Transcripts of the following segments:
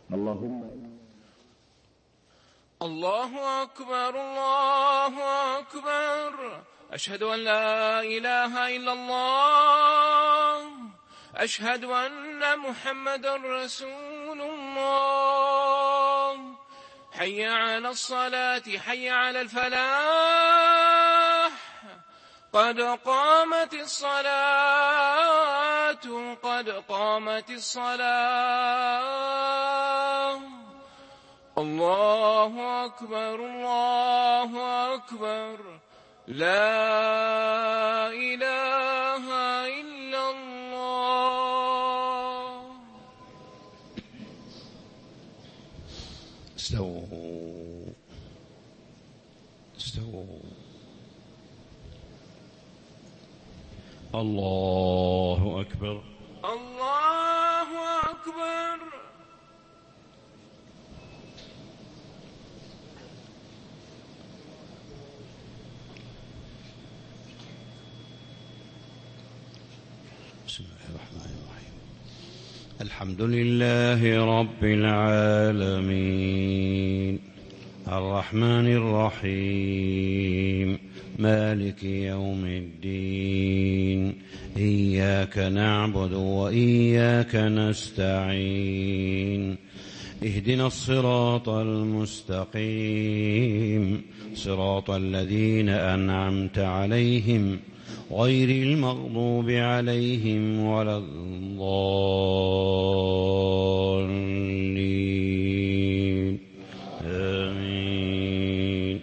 اللهم الله أكبر الله أكبر. أشهد أن لا إله إلا الله. أشهد أن محمد رسول الله. حي على الصلاة حي على الفلاح. قد قامت الصلاة قد قامت الصلاة. الله أكبر الله أكبر. لا إله إلا الله. استووا الله أكبر الله أكبر. بسم الله الرحمن الرحيم. الحمد لله رب العالمين الرحمن الرحيم مالك يوم الدين. إياك نعبد وإياك نستعين. اهدنا الصراط المستقيم صراط الذين أنعمت عليهم غير المغضوب عليهم ولا الضالين. آمين.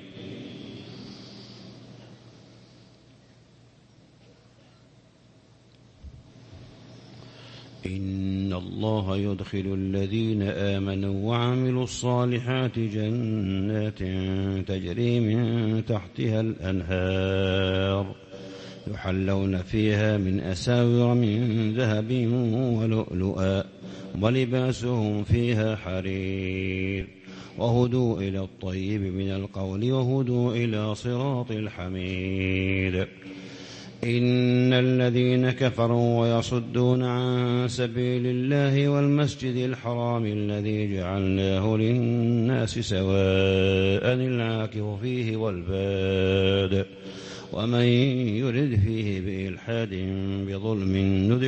إن الله يدخل الذين آمنوا وعملوا الصالحات جنات تجري من تحتها الأنهار يحلون فيها من أساور من ذهب ولؤلؤا ولباسهم فيها حرير وهدوا إلى الطيب من القول وهدوا إلى صراط الحميد. إن الذين كفروا ويصدون عن سبيل الله والمسجد الحرام الذي جعلناه للناس سواء العاكف فيه والباد ومن يرد فيه بإلحاد بظلم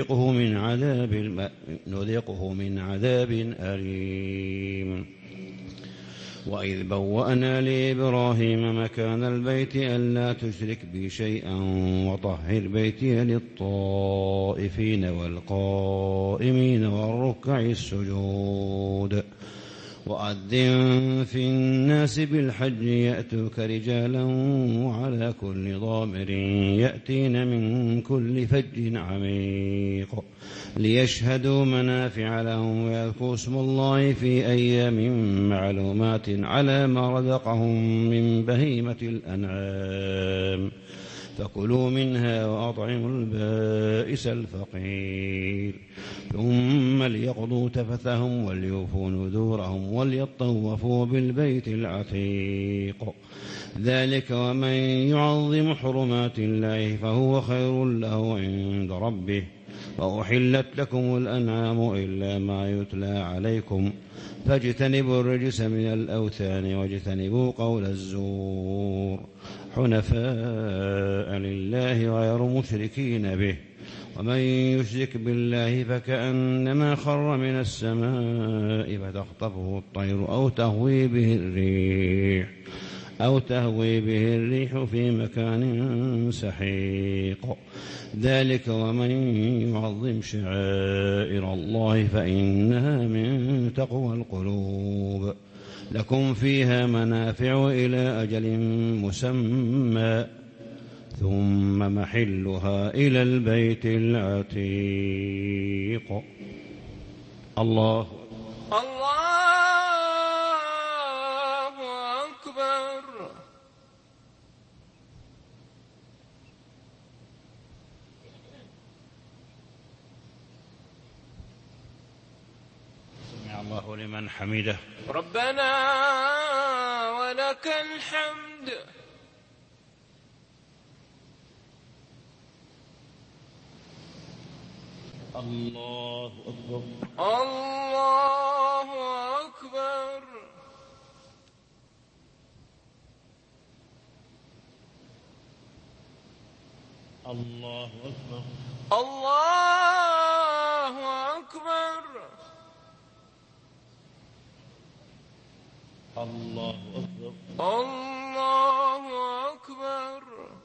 نذقه من عذاب أليم. وإذ بوأنا لإبراهيم مكان البيت ألا تشرك بي شيئا وطهر بيتي للطائفين والقائمين والركع السجود. وأذن في الناس بالحج يأتوك رجالا وعلى كل ضامر يأتين من كل فج عميق ليشهدوا منافع لهم ويذكروا اسم الله في أيام معلومات على ما رزقهم من بهيمة الأنعام فكلوا منها وأطعموا البائس الفقير. ثم ليقضوا تفثهم وليوفوا نذورهم وليطوفوا بالبيت العتيق. ذلك ومن يعظم حرمات الله فهو خير له عند ربه. وأحلت لكم الأنعام إلا ما يتلى عليكم فاجتنبوا الرجس من الأوثان واجتنبوا قول الزور حنفاء لله غير مشركين به. ومن يشرك بالله فكأنما خر من السماء فتخطفه الطير أو تهوي به الريح في مكان سحيق. ذلك ومن يعظم شعائر الله فإنها من تقوى القلوب. لكم فيها منافع إلى أجل مسمى ثم محلها إلى البيت العتيق. الله أكبر. سمع الله لمن حمده. ربنا ولك الحمد. الله أكبر. الله الله أكبر. الله أكبر. الله أكبر. الله أكبر.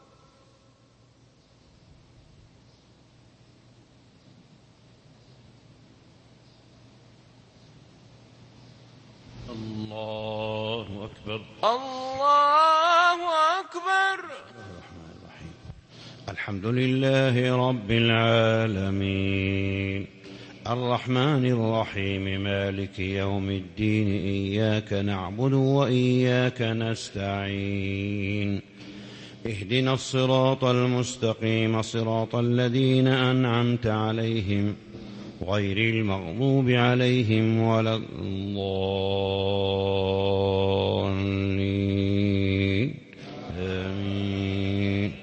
الله أكبر. الله أكبر. الرحمن الرحيم. الحمد لله رب العالمين الرحمن الرحيم مالك يوم الدين إياك نعبد وإياك نستعين اهدنا الصراط المستقيم صراط الذين أنعمت عليهم غير المغضوب عليهم ولا الضالين آمين.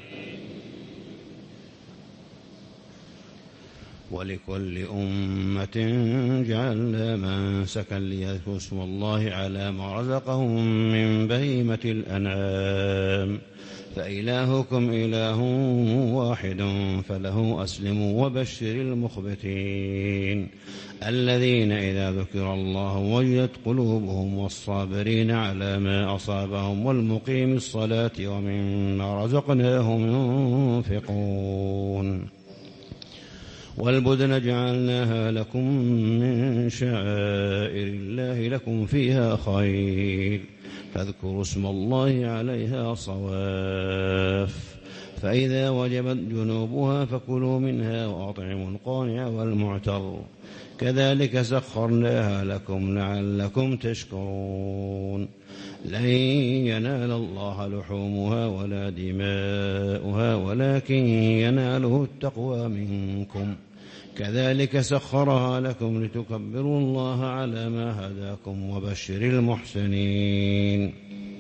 ولكل أمة جعلنا منسكا ليذكروا اسم الله على ما رزقهم من بهيمة الأنعام فإلهكم إله واحد فله أسلموا وبشر المخبتين الذين إذا ذكر الله وجلت قلوبهم والصابرين على ما أصابهم والمقيم الصلاة ومما رزقناهم ينفقون والبدن جعلناها لكم من شعائر الله لكم فيها خير فاذكروا اسم الله عليها صواف فإذا وجبت جنوبها فكلوا منها وأطعموا القانع والمعتر كذلك سخرناها لكم لعلكم تشكرون لن ينال الله لحومها ولا دماؤها ولكن يناله التقوى منكم كذلك سخرها لكم لتكبروا الله على ما هداكم وبشر المحسنين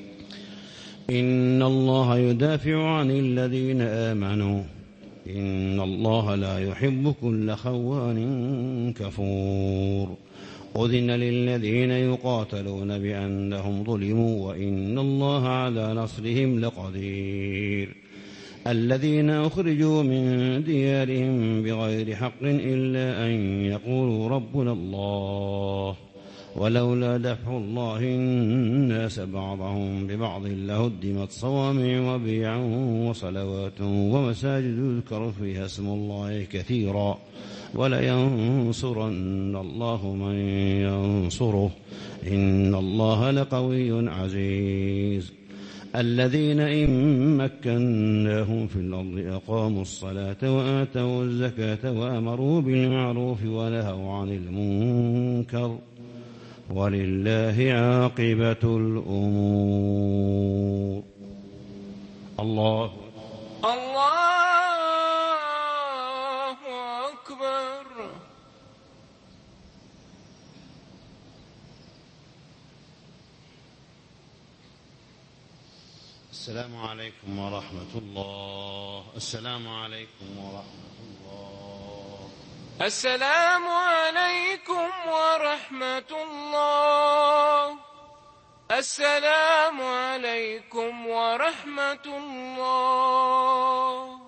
إن الله يدافع عن الذين آمنوا إن الله لا يحب كل خوان كفور أذن للذين يقاتلون بأنهم ظلموا وإن الله على نصرهم لقدير الذين أخرجوا من ديارهم بغير حق إلا أن يقولوا ربنا الله ولولا دفع الله الناس بعضهم ببعض لهدمت صوامع وبيع وصلوات ومساجد يذكر فيها اسم الله كثيرا ولينصرن الله من ينصره إن الله لقوي عزيز الذين إن مكناهم في الأرض أقاموا الصلاة وآتوا الزكاة وأمروا بالمعروف ونهوا عن المنكر ولله عاقبة الأمور. الله أكبر. السلام عليكم ورحمة الله. السلام عليكم ورحمة الله. السلام عليكم ورحمة الله. السلام عليكم ورحمة الله.